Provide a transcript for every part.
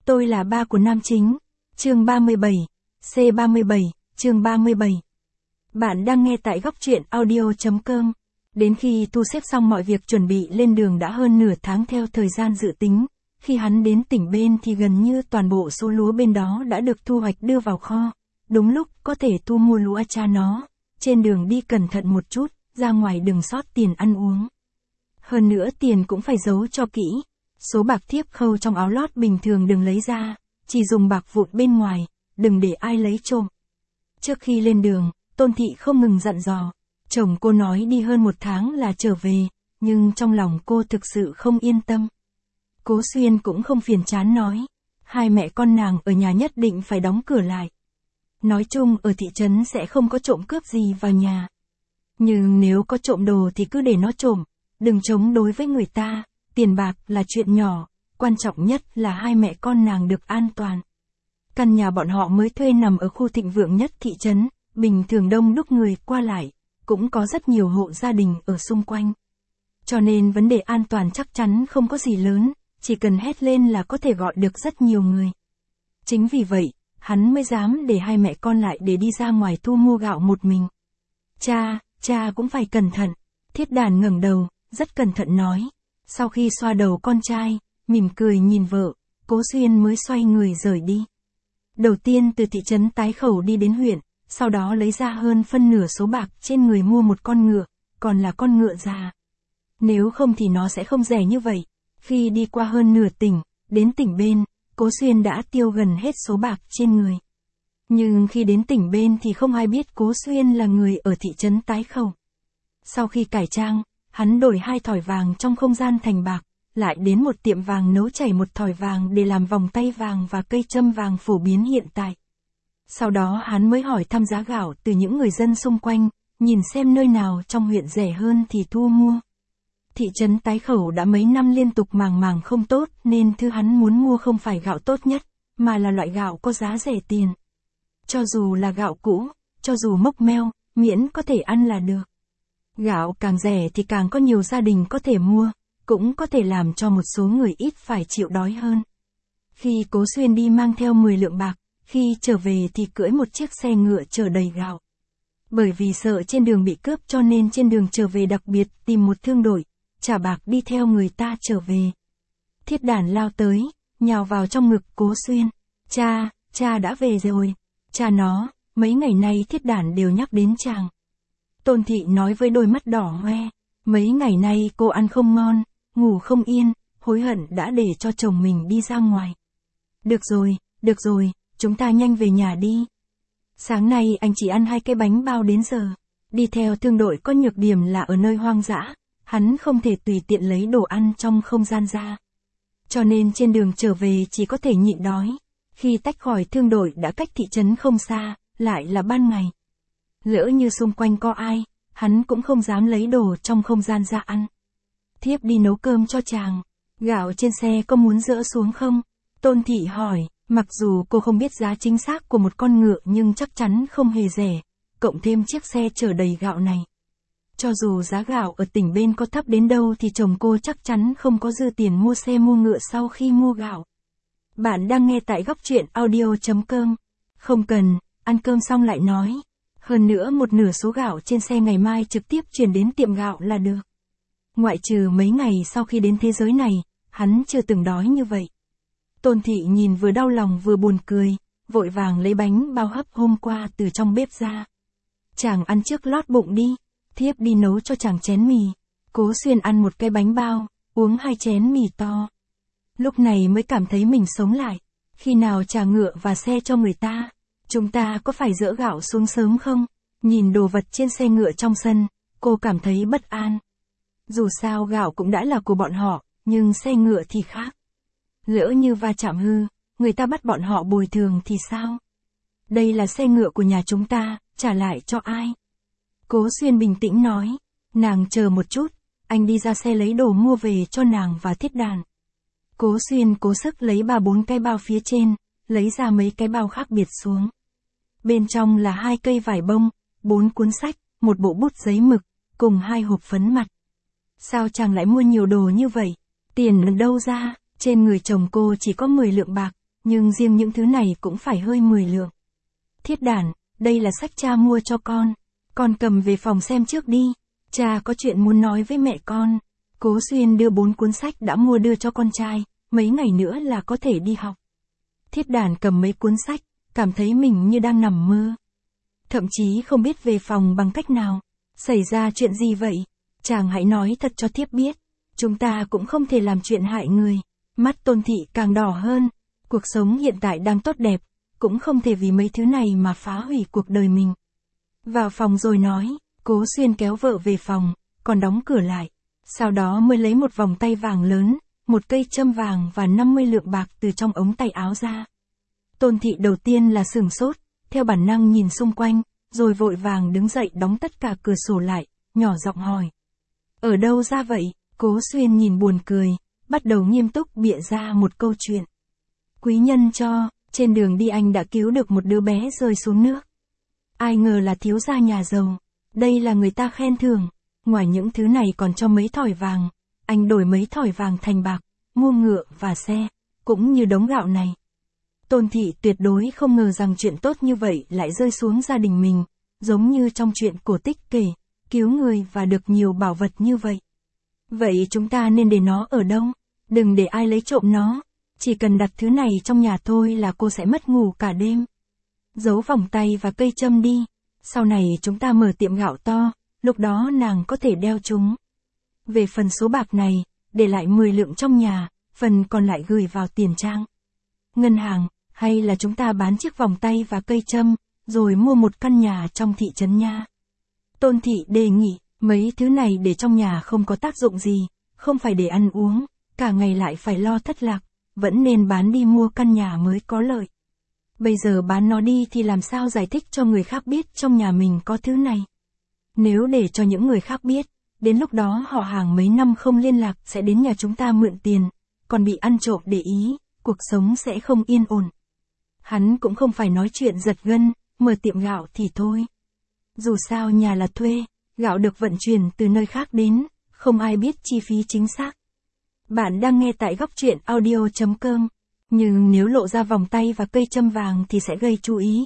Tôi là ba của nam chính. Chương 37. C37, chương 37. Bạn đang nghe tại góc truyện audio.com. Đến khi thu xếp xong mọi việc chuẩn bị lên đường đã hơn nửa tháng theo thời gian dự tính. Khi hắn đến tỉnh bên thì gần như toàn bộ số lúa bên đó đã được thu hoạch đưa vào kho. Đúng lúc có thể thu mua lúa cha nó. Trên đường đi cẩn thận một chút, ra ngoài đừng sót tiền ăn uống. Hơn nữa tiền cũng phải giấu cho kỹ. Số bạc thiếp khâu trong áo lót bình thường đừng lấy ra, chỉ dùng bạc vụn bên ngoài, đừng để ai lấy trộm. Trước khi lên đường, Tôn Thị không ngừng dặn dò. Chồng cô nói đi hơn 1 tháng là trở về, nhưng trong lòng cô thực sự không yên tâm. Cố Xuyên cũng không phiền chán nói, hai mẹ con nàng ở nhà nhất định phải đóng cửa lại. Nói chung ở thị trấn sẽ không có trộm cướp gì vào nhà. Nhưng nếu có trộm đồ thì cứ để nó trộm, đừng chống đối với người ta, tiền bạc là chuyện nhỏ, quan trọng nhất là hai mẹ con nàng được an toàn. Căn nhà bọn họ mới thuê nằm ở khu thịnh vượng nhất thị trấn, bình thường đông đúc người qua lại, cũng có rất nhiều hộ gia đình ở xung quanh. Cho nên vấn đề an toàn chắc chắn không có gì lớn, chỉ cần hét lên là có thể gọi được rất nhiều người. Chính vì vậy, hắn mới dám để hai mẹ con lại để đi ra ngoài thu mua gạo một mình. Cha cũng phải cẩn thận. Thiết Đàn ngẩng đầu, rất cẩn thận nói. Sau khi xoa đầu con trai, mỉm cười nhìn vợ, Cố Xuyên mới xoay người rời đi. Đầu tiên từ thị trấn Tái Khẩu đi đến huyện, sau đó lấy ra hơn phân nửa số bạc trên người mua một con ngựa, còn là con ngựa già. Nếu không thì nó sẽ không rẻ như vậy. Khi đi qua hơn nửa tỉnh, đến tỉnh bên, Cố Xuyên đã tiêu gần hết số bạc trên người. Nhưng khi đến tỉnh bên thì không ai biết Cố Xuyên là người ở thị trấn Tái Khẩu. Sau khi cải trang, hắn đổi 2 thỏi vàng trong không gian thành bạc, lại đến một tiệm vàng nấu chảy 1 thỏi vàng để làm vòng tay vàng và cây châm vàng phổ biến hiện tại. Sau đó hắn mới hỏi thăm giá gạo từ những người dân xung quanh, nhìn xem nơi nào trong huyện rẻ hơn thì thu mua. Thị trấn Tái Khẩu đã mấy năm liên tục màng không tốt nên thứ hắn muốn mua không phải gạo tốt nhất, mà là loại gạo có giá rẻ tiền. Cho dù là gạo cũ, cho dù mốc meo, miễn có thể ăn là được. Gạo càng rẻ thì càng có nhiều gia đình có thể mua, cũng có thể làm cho một số người ít phải chịu đói hơn. Khi Cố Xuyên đi mang theo 10 lượng bạc, khi trở về thì cưỡi một chiếc xe ngựa chở đầy gạo. Bởi vì sợ trên đường bị cướp cho nên trên đường trở về đặc biệt tìm một thương đội, trả bạc đi theo người ta trở về. Thiết Đàn lao tới, nhào vào trong ngực Cố Xuyên. Cha đã về rồi. Cha nó, mấy ngày nay Thiết Đàn đều nhắc đến chàng. Tôn Thị nói với đôi mắt đỏ hoe, mấy ngày nay cô ăn không ngon, ngủ không yên, hối hận đã để cho chồng mình đi ra ngoài. Được rồi, chúng ta nhanh về nhà đi. Sáng nay anh chỉ ăn 2 cái bánh bao đến giờ. Đi theo thương đội có nhược điểm là ở nơi hoang dã, hắn không thể tùy tiện lấy đồ ăn trong không gian ra. Cho nên trên đường trở về chỉ có thể nhịn đói. Khi tách khỏi thương đội đã cách thị trấn không xa, lại là ban ngày. Lỡ như xung quanh có ai, hắn cũng không dám lấy đồ trong không gian ra ăn. Thiếp đi nấu cơm cho chàng. Gạo trên xe có muốn dỡ xuống không? Tôn Thị hỏi, mặc dù cô không biết giá chính xác của một con ngựa nhưng chắc chắn không hề rẻ, cộng thêm chiếc xe chở đầy gạo này. Cho dù giá gạo ở tỉnh bên có thấp đến đâu thì chồng cô chắc chắn không có dư tiền mua xe mua ngựa sau khi mua gạo. Bạn đang nghe tại góc truyện audio.com. Không cần, ăn cơm xong lại nói. Hơn nữa một nửa số gạo trên xe ngày mai trực tiếp chuyển đến tiệm gạo là được. Ngoại trừ mấy ngày sau khi đến thế giới này, hắn chưa từng đói như vậy. Tôn Thị nhìn vừa đau lòng vừa buồn cười, vội vàng lấy bánh bao hấp hôm qua từ trong bếp ra. Chàng ăn trước lót bụng đi, thiếp đi nấu cho chàng chén mì. Cố Xuyên ăn 1 cái bánh bao, uống 2 chén mì to. Lúc này mới cảm thấy mình sống lại. Khi nào trả ngựa và xe cho người ta, chúng ta có phải dỡ gạo xuống sớm không? Nhìn đồ vật trên xe ngựa trong sân, cô cảm thấy bất an. Dù sao gạo cũng đã là của bọn họ, nhưng xe ngựa thì khác. Lỡ như va chạm hư, người ta bắt bọn họ bồi thường thì sao? Đây là xe ngựa của nhà chúng ta, trả lại cho ai? Cố Xuyên bình tĩnh nói, nàng chờ một chút, anh đi ra xe lấy đồ mua về cho nàng và Thiết Đàn. Cố Xuyên cố sức lấy 3-4 cái bao phía trên, lấy ra mấy cái bao khác biệt xuống. Bên trong là 2 cây vải bông, 4 cuốn sách, 1 bộ bút giấy mực, cùng 2 hộp phấn mặt. Sao chàng lại mua nhiều đồ như vậy? Tiền đâu ra? Trên người chồng cô chỉ có 10 lượng bạc, nhưng riêng những thứ này cũng phải hơi 10 lượng. Thiết đản, đây là sách cha mua cho con cầm về phòng xem trước đi, cha có chuyện muốn nói với mẹ con. Cố Xuyên đưa 4 cuốn sách đã mua đưa cho con trai, mấy ngày nữa là có thể đi học. Thiết đản cầm mấy cuốn sách, cảm thấy mình như đang nằm mơ. Thậm chí không biết về phòng bằng cách nào. Xảy ra chuyện gì vậy? Chàng hãy nói thật cho thiếp biết. Chúng ta cũng không thể làm chuyện hại người. Mắt Tôn Thị càng đỏ hơn. Cuộc sống hiện tại đang tốt đẹp, cũng không thể vì mấy thứ này mà phá hủy cuộc đời mình. Vào phòng rồi nói, Cố Xuyên kéo vợ về phòng, còn đóng cửa lại. Sau đó mới lấy một vòng tay vàng lớn, một cây châm vàng và 50 lượng bạc từ trong ống tay áo ra. Tôn Thị đầu tiên là sửng sốt, theo bản năng nhìn xung quanh, rồi vội vàng đứng dậy đóng tất cả cửa sổ lại, nhỏ giọng hỏi. Ở đâu ra vậy? Cố Xuyên nhìn buồn cười, bắt đầu nghiêm túc bịa ra một câu chuyện. Quý nhân cho, trên đường đi anh đã cứu được một đứa bé rơi xuống nước. Ai ngờ là thiếu gia nhà giàu, đây là người ta khen thưởng, ngoài những thứ này còn cho mấy thỏi vàng, anh đổi mấy thỏi vàng thành bạc, mua ngựa và xe, cũng như đống gạo này. Tôn Thị tuyệt đối không ngờ rằng chuyện tốt như vậy lại rơi xuống gia đình mình, giống như trong chuyện cổ tích kể, cứu người và được nhiều bảo vật như vậy. Vậy chúng ta nên để nó ở đâu? Đừng để ai lấy trộm nó. Chỉ cần đặt thứ này trong nhà thôi là cô sẽ mất ngủ cả đêm. Giấu vòng tay và cây châm đi. Sau này chúng ta mở tiệm gạo to, lúc đó nàng có thể đeo chúng. Về phần số bạc này, để lại 10 lượng trong nhà, phần còn lại gửi vào tiền trang. Ngân hàng, hay là chúng ta bán chiếc vòng tay và cây châm, rồi mua một căn nhà trong thị trấn nha. Tôn Thị đề nghị, mấy thứ này để trong nhà không có tác dụng gì, không phải để ăn uống, cả ngày lại phải lo thất lạc, vẫn nên bán đi mua căn nhà mới có lợi. Bây giờ bán nó đi thì làm sao giải thích cho người khác biết trong nhà mình có thứ này. Nếu để cho những người khác biết, đến lúc đó họ hàng mấy năm không liên lạc sẽ đến nhà chúng ta mượn tiền, còn bị ăn trộm để ý, cuộc sống sẽ không yên ổn. Hắn cũng không phải nói chuyện giật gân, mở tiệm gạo thì thôi. Dù sao nhà là thuê, gạo được vận chuyển từ nơi khác đến, không ai biết chi phí chính xác. Bạn đang nghe tại góc truyện audio.com. Nhưng nếu lộ ra vòng tay và cây châm vàng thì sẽ gây chú ý.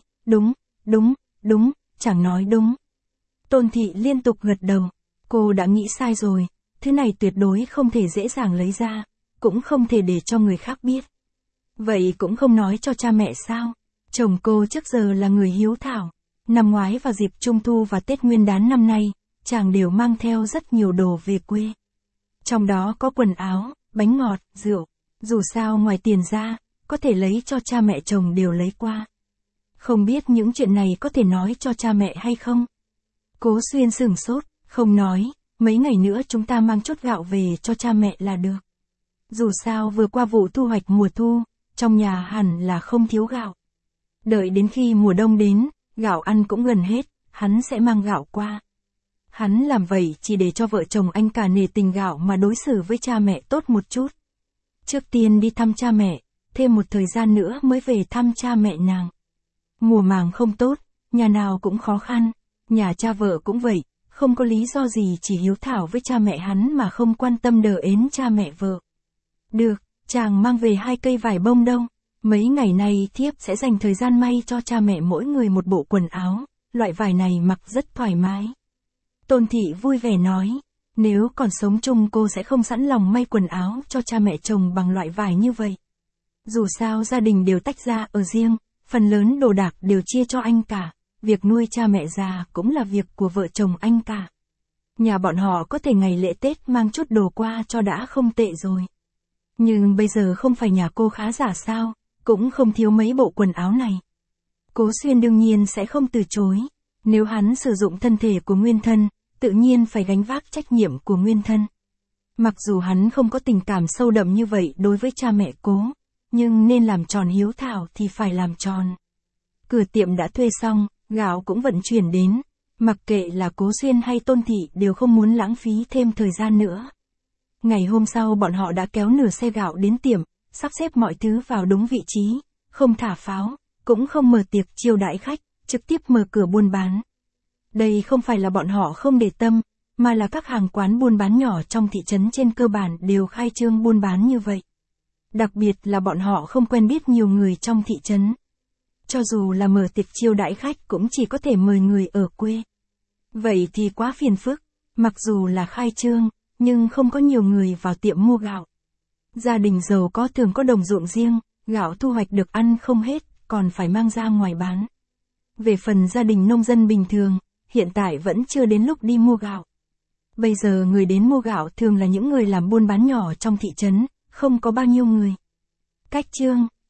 Đúng, chẳng nói đúng. Tôn Thị liên tục gật đầu. Cô đã nghĩ sai rồi, thứ này tuyệt đối không thể dễ dàng lấy ra, cũng không thể để cho người khác biết. Vậy cũng không nói cho cha mẹ sao? Chồng cô trước giờ là người hiếu thảo. Năm ngoái vào dịp Trung Thu và Tết Nguyên đán năm nay, chàng đều mang theo rất nhiều đồ về quê. Trong đó có quần áo, bánh ngọt, rượu. Dù sao ngoài tiền ra, có thể lấy cho cha mẹ chồng đều lấy qua. Không biết những chuyện này có thể nói cho cha mẹ hay không? Cố Xuyên sửng sốt, không nói, mấy ngày nữa chúng ta mang chút gạo về cho cha mẹ là được. Dù sao vừa qua vụ thu hoạch mùa thu, trong nhà hẳn là không thiếu gạo. Đợi đến khi mùa đông đến, gạo ăn cũng gần hết, hắn sẽ mang gạo qua. Hắn làm vậy chỉ để cho vợ chồng anh cả nể tình gạo mà đối xử với cha mẹ tốt một chút. Trước tiên đi thăm cha mẹ, thêm một thời gian nữa mới về thăm cha mẹ nàng. Mùa màng không tốt, nhà nào cũng khó khăn, nhà cha vợ cũng vậy, không có lý do gì chỉ hiếu thảo với cha mẹ hắn mà không quan tâm đờ ến cha mẹ vợ. Được, chàng mang về 2 cây vải bông đâu, mấy ngày nay thiếp sẽ dành thời gian may cho cha mẹ mỗi người một bộ quần áo, loại vải này mặc rất thoải mái. Tôn Thị vui vẻ nói. Nếu còn sống chung cô sẽ không sẵn lòng may quần áo cho cha mẹ chồng bằng loại vải như vậy. Dù sao gia đình đều tách ra ở riêng, phần lớn đồ đạc đều chia cho anh cả, việc nuôi cha mẹ già cũng là việc của vợ chồng anh cả. Nhà bọn họ có thể ngày lễ Tết mang chút đồ qua cho đã không tệ rồi. Nhưng bây giờ không phải nhà cô khá giả sao, cũng không thiếu mấy bộ quần áo này. Cố Xuyên đương nhiên sẽ không từ chối, nếu hắn sử dụng thân thể của nguyên thân, tự nhiên phải gánh vác trách nhiệm của nguyên thân. Mặc dù hắn không có tình cảm sâu đậm như vậy đối với cha mẹ Cố, nhưng nên làm tròn hiếu thảo thì phải làm tròn. Cửa tiệm đã thuê xong, gạo cũng vận chuyển đến, mặc kệ là Cố Xuyên hay Tôn Thị đều không muốn lãng phí thêm thời gian nữa. Ngày hôm sau bọn họ đã kéo nửa xe gạo đến tiệm, sắp xếp mọi thứ vào đúng vị trí, không thả pháo, cũng không mở tiệc chiêu đãi khách, trực tiếp mở cửa buôn bán. Đây không phải là bọn họ không để tâm, mà là các hàng quán buôn bán nhỏ trong thị trấn trên cơ bản đều khai trương buôn bán như vậy. Đặc biệt là bọn họ không quen biết nhiều người trong thị trấn. Cho dù là mở tiệc chiêu đãi khách cũng chỉ có thể mời người ở quê. Vậy thì quá phiền phức, mặc dù là khai trương, nhưng không có nhiều người vào tiệm mua gạo. Gia đình giàu có thường có đồng ruộng riêng, gạo thu hoạch được ăn không hết, còn phải mang ra ngoài bán. Về phần gia đình nông dân bình thường, hiện tại vẫn chưa đến lúc đi mua gạo. Bây giờ người đến mua gạo thường là những người làm buôn bán nhỏ trong thị trấn, không có bao nhiêu người. Cách chương